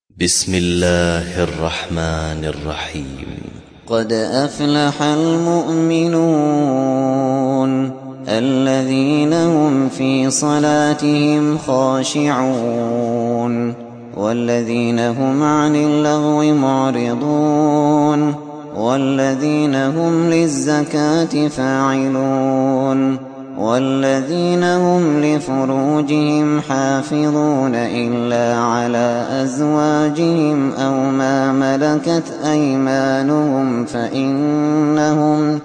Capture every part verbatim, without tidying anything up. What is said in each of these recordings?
بسم الله الرحمن الرحيم. قد أفلح المؤمنون الذين هم في صلاتهم خاشعون والذين هم عن اللغو معرضون والذين هم للزكاة فاعلون والذين هم لفروجهم حافظون إلا على أزواجهم أو ما ملكت أيمانهم فإنهم,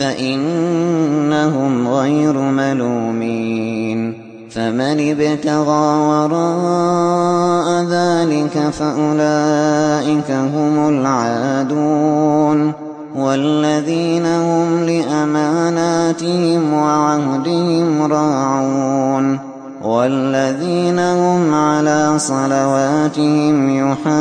فإنهم غير ملومين. فمن ابتغى وراء ذلك فأولئك هم العادون والذين هم لأماناتهم وعهدهم راعون والذين هم على صلواتهم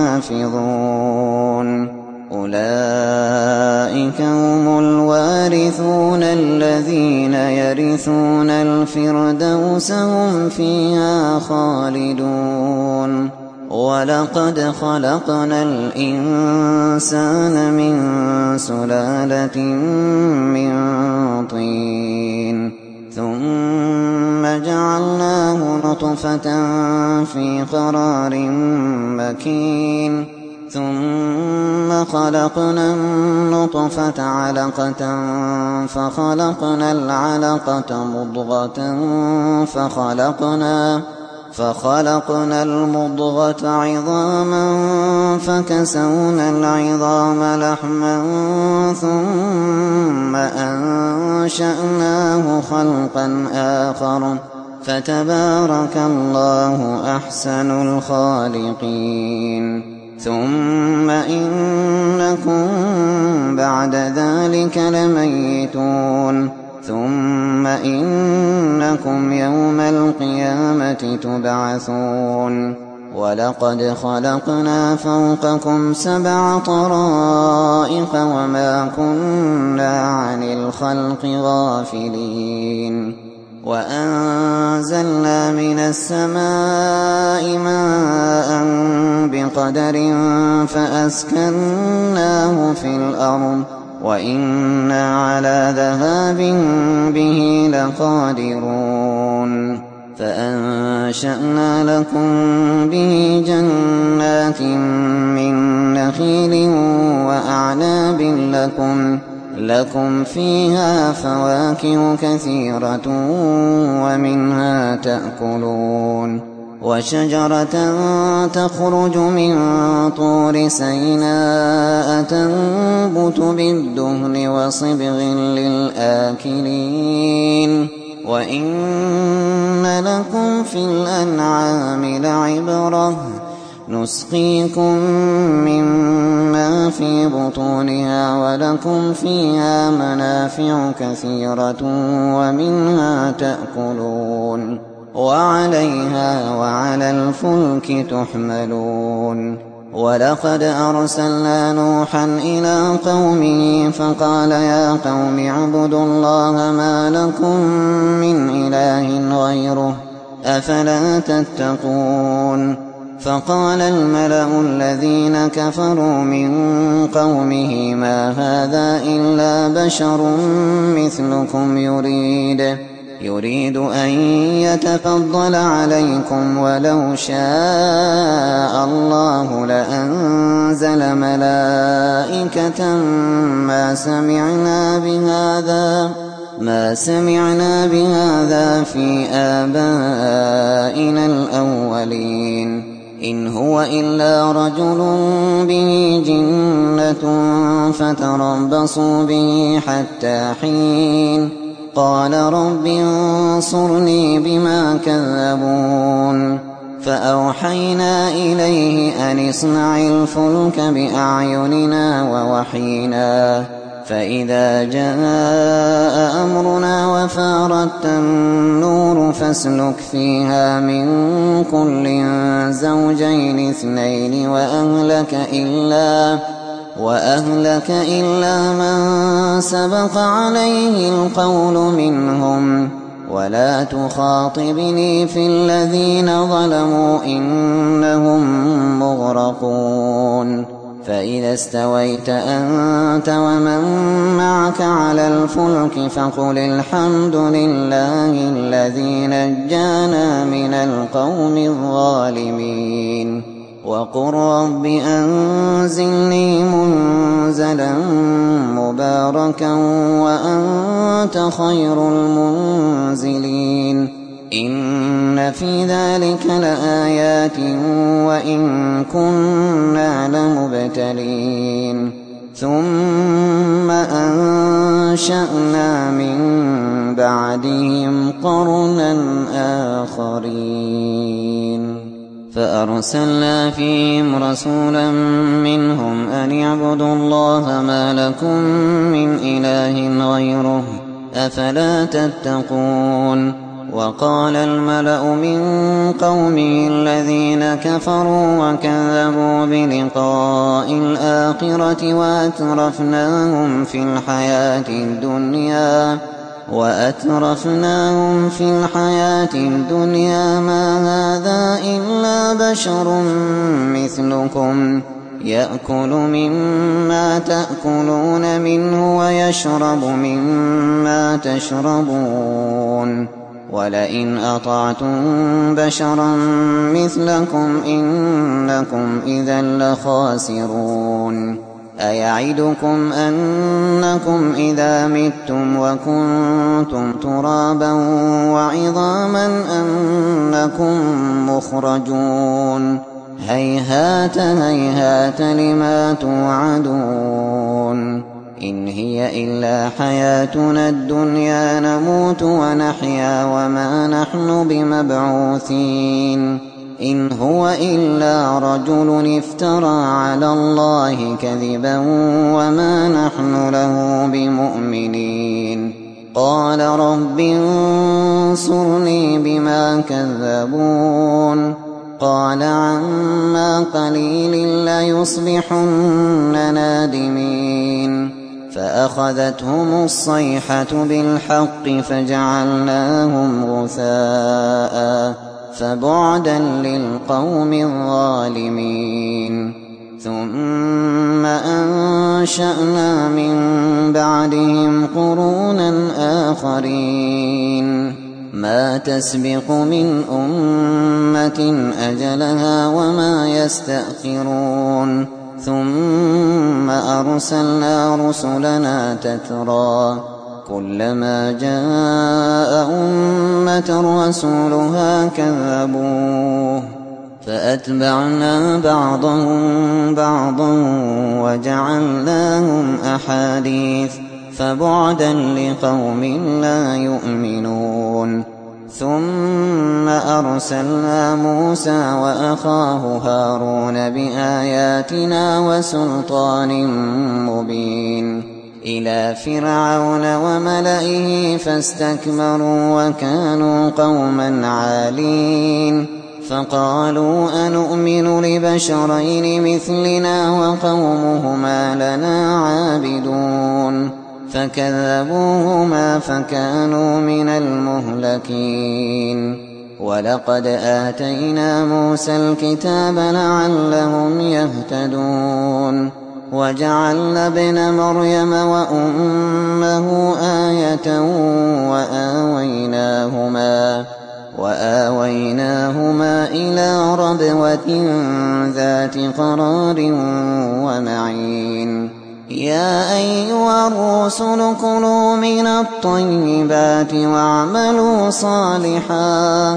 يحافظون. أولئك هم الوارثون الذين يرثون الفردوس هم فيها خالدون. ولقد خلقنا الإنسان من سلالة من طين ثم جعلناه نطفة في قرار مكين ثم خلقنا النطفة علقة فخلقنا العلقة مضغة فخلقنا فخلقنا المضغة عظاما فكسونا العظام لحما ثم أنشأناه خلقا آخر فتبارك الله أحسن الخالقين. ثم إنكم بعد ذلك لميتون ثم إنكم يوم القيامة تبعثون. ولقد خلقنا فوقكم سبع طرائق وما كنا عن الخلق غافلين. وأنزلنا من السماء ماء بقدر فأسكناه في الأرض وإنا على ذهاب به لقادرون. فأنشأنا لكم به جنات من نخيل وأعناب لكم, لكم فيها فواكه كثيرة ومنها تأكلون. وشجرة تخرج من طور سيناء تنبت بالدهن وصبغ للآكلين. وإن لكم في الأنعام لعبرة نسقيكم مما في بطونها ولكم فيها منافع كثيرة ومنها تأكلون وعليها وعلى الفلك تحملون. ولقد أرسلنا نوحا إلى قومه فقال يا قوم اعبدوا الله ما لكم من إله غيره أفلا تتقون. فقال الملأ الذين كفروا من قومه ما هذا إلا بشر مثلكم يريد يريد أن يتفضل عليكم ولو شاء الله لأنزل ملائكة ما سمعنا بهذا ما سمعنا بهذا في آبائنا الأولين إن هو إلا رجل به جنة فتربصوا به حتى حين. قال رب انصرني بما كذبون. فأوحينا إليه أن اصنع الفلك بأعيننا ووحينا فإذا جاء أمرنا وفارت النور فاسلك فيها من كل زوجين اثنين وأهلك إلا وأهلك إلا من سبق عليه القول منهم ولا تخاطبني في الذين ظلموا إنهم مغرقون فإذا استويت أنت ومن معك على الفلك فقل الحمد لله الذي نجانا من القوم الظالمين وقل رب أنزلني منزلا مباركا وأنت خير المنزلين إن في ذلك لآيات وإن كنا لمبتلين ثم أنشأنا من بعدهم قرنا آخرين فأرسلنا فيهم رسولا منهم أن اعبدوا الله ما لكم من إله غيره أفلا تتقون وقال الملأ من قومه الذين كفروا وكذبوا بلقاء الآخرة وأترفناهم في الحياة الدنيا وأترفناهم في الحياة الدنيا ما هذا إلا بشر مثلكم يأكل مما تأكلون منه ويشرب مما تشربون ولئن أطعتم بشرا مثلكم إنكم إذا لخاسرون أيعدكم أنكم إذا متم وكنتم ترابا وعظاما أنكم مخرجون هيهات هيهات لما توعدون إن هي إلا حياتنا الدنيا نموت ونحيا وما نحن بمبعوثين إن هو إلا رجل افترى على الله كذبا وما نحن له بمؤمنين قال رب انصرني بما كذبون قال عما قليل ليصبحن نادمين فأخذتهم الصيحة بالحق فجعلناهم غثاء فبعدا للقوم الظالمين ثم أنشأنا من بعدهم قرونا آخرين ما تسبق من أمة أجلها وما يستأخرون ثم أرسلنا رسلنا تترى كلما جاء أمة رسولها كذبوه فأتبعنا بعضهم بعضا وجعلناهم أحاديث فبعدا لقوم لا يؤمنون ثم أرسلنا موسى وأخاه هارون بآياتنا وسلطان مبين إلى فرعون وملئه فاستكبروا وكانوا قوما عالين فقالوا أنؤمن لبشرين مثلنا وقومهما لنا عابدون فكذبوهما فكانوا من المهلكين ولقد آتينا موسى الكتاب لعلهم يهتدون وجعلنا ابن مريم وأمه آية وآويناهما وآويناهما إلى ربوة ذات قرار ومعين يا أيها الرسل كلوا من الطيبات واعملوا صالحا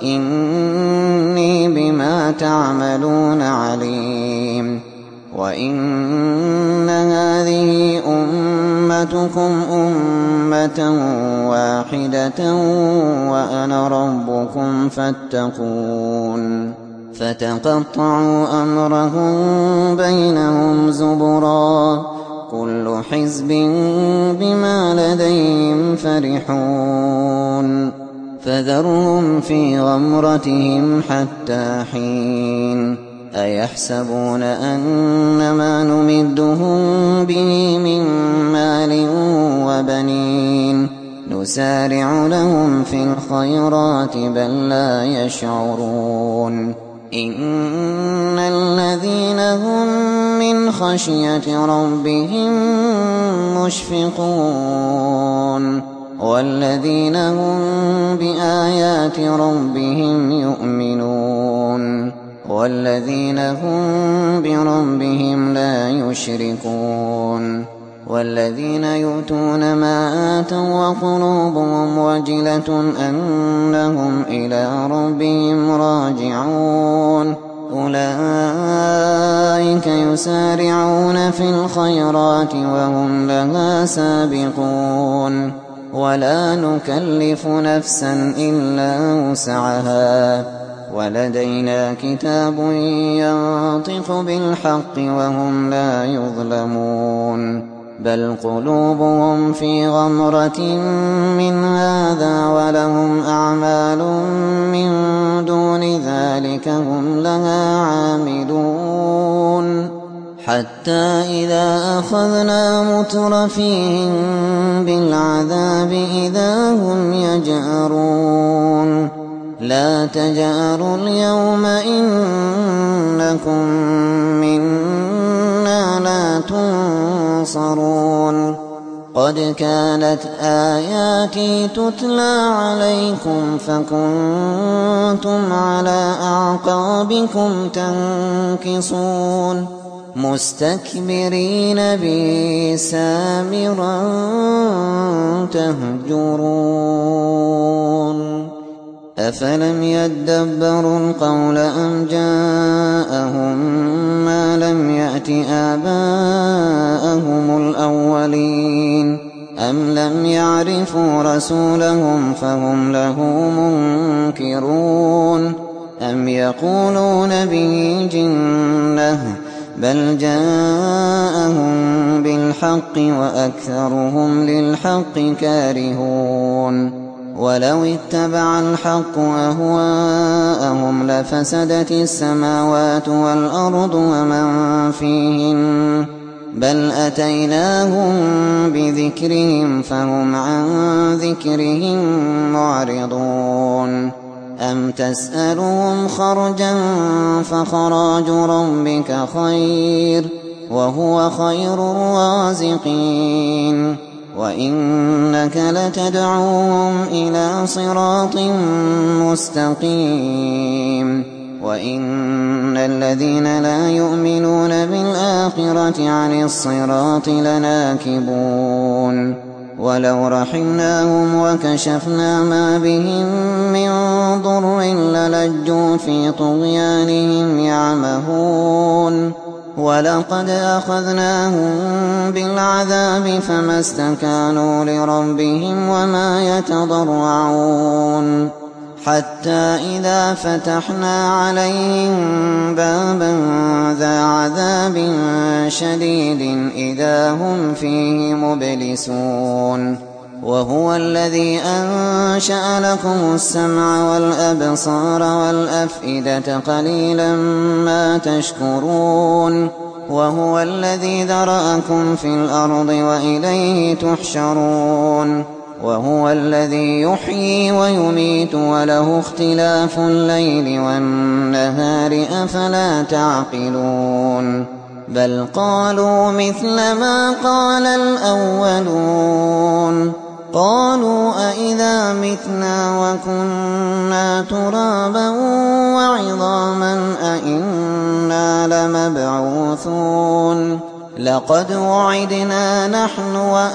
إني بما تعملون عليم وإن هذه أمتكم أمة واحدة وأنا ربكم فاتقون فتقطعوا أمرهم بينهم زبرا كل حزب بما لديهم فرحون فذرهم في غمرتهم حتى حين أيحسبون أن ما نمدهم به من مال وبنين نسارع لهم في الخيرات بل لا يشعرون إن الذين هم من خشية ربهم مشفقون والذين هم بآيات ربهم يؤمنون والذين هم بربهم لا يشركون والذين يؤتون ما آتوا وقلوبهم وجلة أنهم إلى ربهم راجعون أولئك يسارعون في الخيرات وهم لها سابقون ولا نكلف نفسا إلا وسعها ولدينا كتاب ينطق بالحق وهم لا يظلمون بل قلوبهم في غمرة من هذا ولهم أعمال من دون ذلك هم لها عاملون حتى إذا أخذنا مترفيهم بالعذاب إذا هم يجأرون لا تجأروا اليوم إنكم منا لا تنصرون قد كانت آياتي تتلى عليكم فكنتم على أعقابكم تنكصون مستكبرين به سامرا تهجرون أفلم يدبروا القول أم جاءهم ما لم يأت آباءهم الأولين أم لم يعرفوا رسولهم فهم له منكرون أم يقولون به جنة بل جاءهم بالحق وأكثرهم للحق كارهون ولو اتبع الحق أهواءهم لفسدت السماوات والأرض ومن فيهن بل أتيناهم بذكرهم فهم عن ذكرهم معرضون أم تسألهم خرجا فخراج ربك خير وهو خير الرازقين وإنك لتدعوهم إلى صراط مستقيم وإن الذين لا يؤمنون بالآخرة عن الصراط لناكبون ولو رحمناهم وكشفنا ما بهم من ضر للجوا في طغيانهم يعمهون ولقد أخذناهم بالعذاب فما استكانوا لربهم وما يتضرعون حتى إذا فتحنا عليهم بابا ذا عذاب شديد إذا هم فيه مبلسون وهو الذي أنشأ لكم السمع والأبصار والأفئدة قليلا ما تشكرون وهو الذي ذرأكم في الأرض وإليه تحشرون وهو الذي يحيي ويميت وله اختلاف الليل والنهار أفلا تعقلون بل قالوا مثل ما قال الأولون قالوا أإذا متنا وكنا ترابا وعظاما أإنا لمبعوثون لقد وعدنا نحن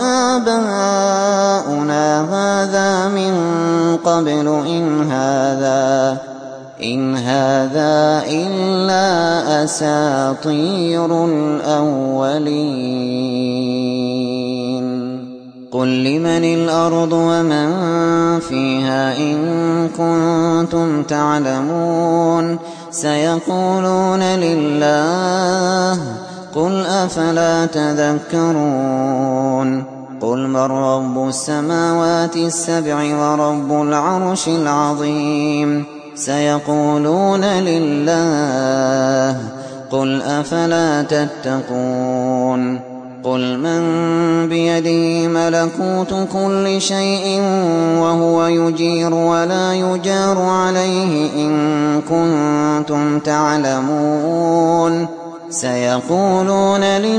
وآباؤنا هذا من قبل إن هذا إن هذا إلا أساطير الأولين قل لمن الأرض ومن فيها إن كنتم تعلمون سيقولون لله قل أفلا تذكرون قل من رب السماوات السبع ورب العرش العظيم سيقولون لله قل أفلا تتقون قل من بيده ملكوت كل شيء وهو يجير ولا يجار عليه إن كنتم تعلمون سيقولون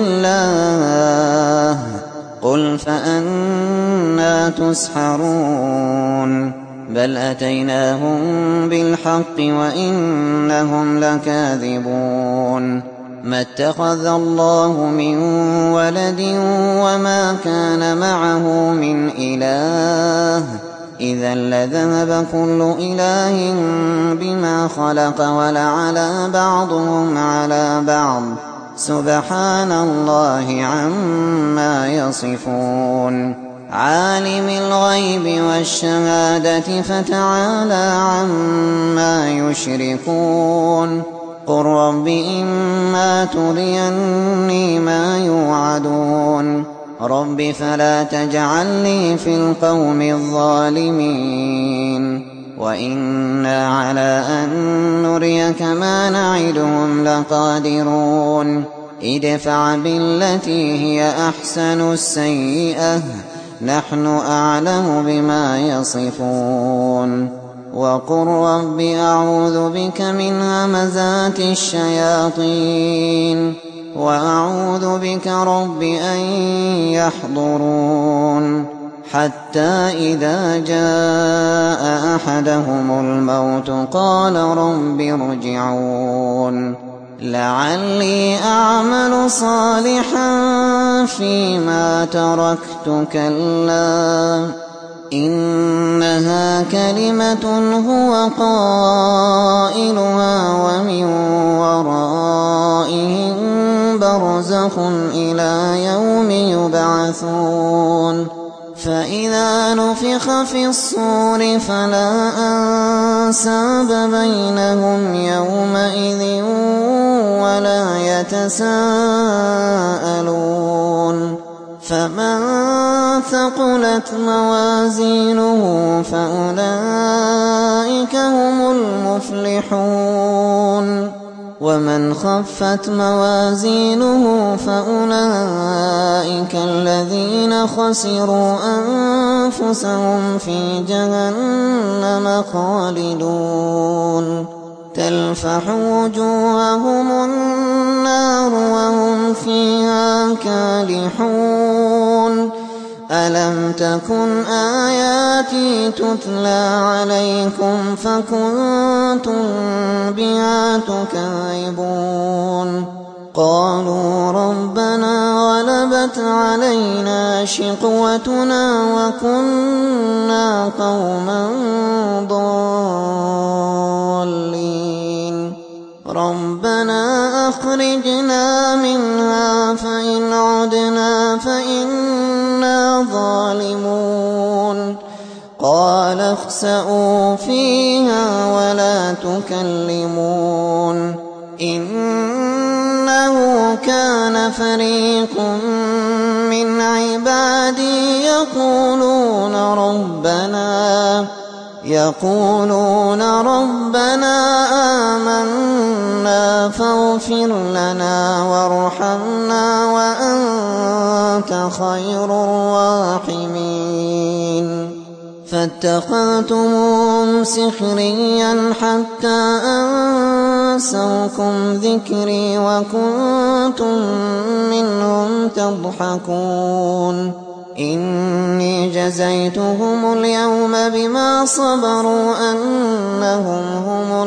لله قل فأنى تسحرون بل أتيناهم بالحق وإنهم لكاذبون ما اتخذ الله من ولد وما كان معه من إله إذا لذهب كل إله بما خلق ولعلى بعضهم على بعض سبحان الله عما يصفون عالم الغيب والشهادة فتعالى عما يشركون قل رب إما تريني ما يوعدون رب فلا تجعلني في القوم الظالمين وإنا على أن نريك ما نعدهم لقادرون ادفع بالتي هي أحسن السيئة نحن أعلم بما يصفون وقل رب أعوذ بك من همزات الشياطين وأعوذ بك رب أن يحضرون حتى إذا جاء أحدهم الموت قال رب ارجعون لعلي أعمل صالحا فيما تركت كلا إنها كلمة هو قائلها ومن ورائهم برزخ إلى يوم يبعثون فإذا نفخ في الصور فلا أنساب بينهم يومئذ ولا يتساءلون فمن ثقلت موازينه فأولئك هم المفلحون ومن خفت موازينه فأولئك الذين خسروا أنفسهم في جهنم خالدون تلفح وجوههم النار وهم فيها كالحون ألم تكن آياتي تتلى عليكم فكنتم بها تكذبون قالوا ربنا غلبت علينا شقوتنا وكنا قوما ضالين ربنا أخرجنا منها فإن عدنا فإنا ظالمون قال اخسئوا فيها ولا تكلمون إنه كان فريق من عبادي يقولون ربنا يقولون ربنا آمنا فاغفر لنا وارحمنا وأنت خير الراحمين فاتخذتموهم سخريا حتى أنسوكم ذكري وكنتم منهم تضحكون إني جزيتهم اليوم بما صبروا أنهم هم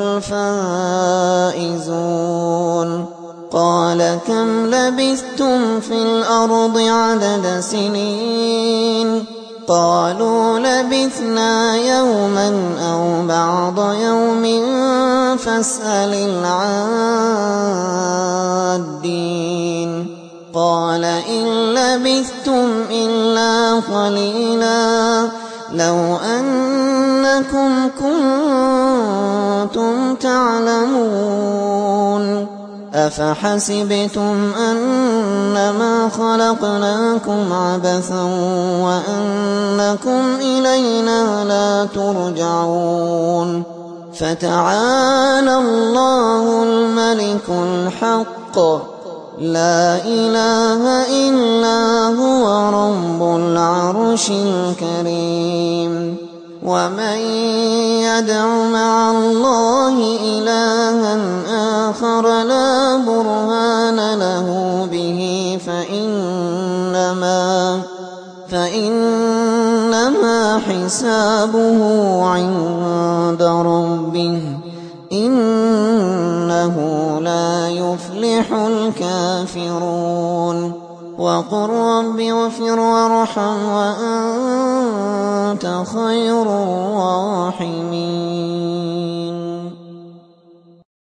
الفائزون قال كم لبثتم في الأرض عدد سنين قالوا لبثنا يوما أو بعض يوم فاسأل العادين قال إن لبثتم إلا قليلا لو أنكم كنتم تعلمون أفحسبتم أنما خلقناكم عبثا وأنكم إلينا لا ترجعون فتعالى الله الملك الحق لا إله إلا هو رب العرش الكريم ومن يدع مع الله إلها آخر لا برهان له به فإنما فإنما حسابه عند ربه إنه لا يفلح الكافرون وقل رب اغفر وارحم وأنت خير الراحمين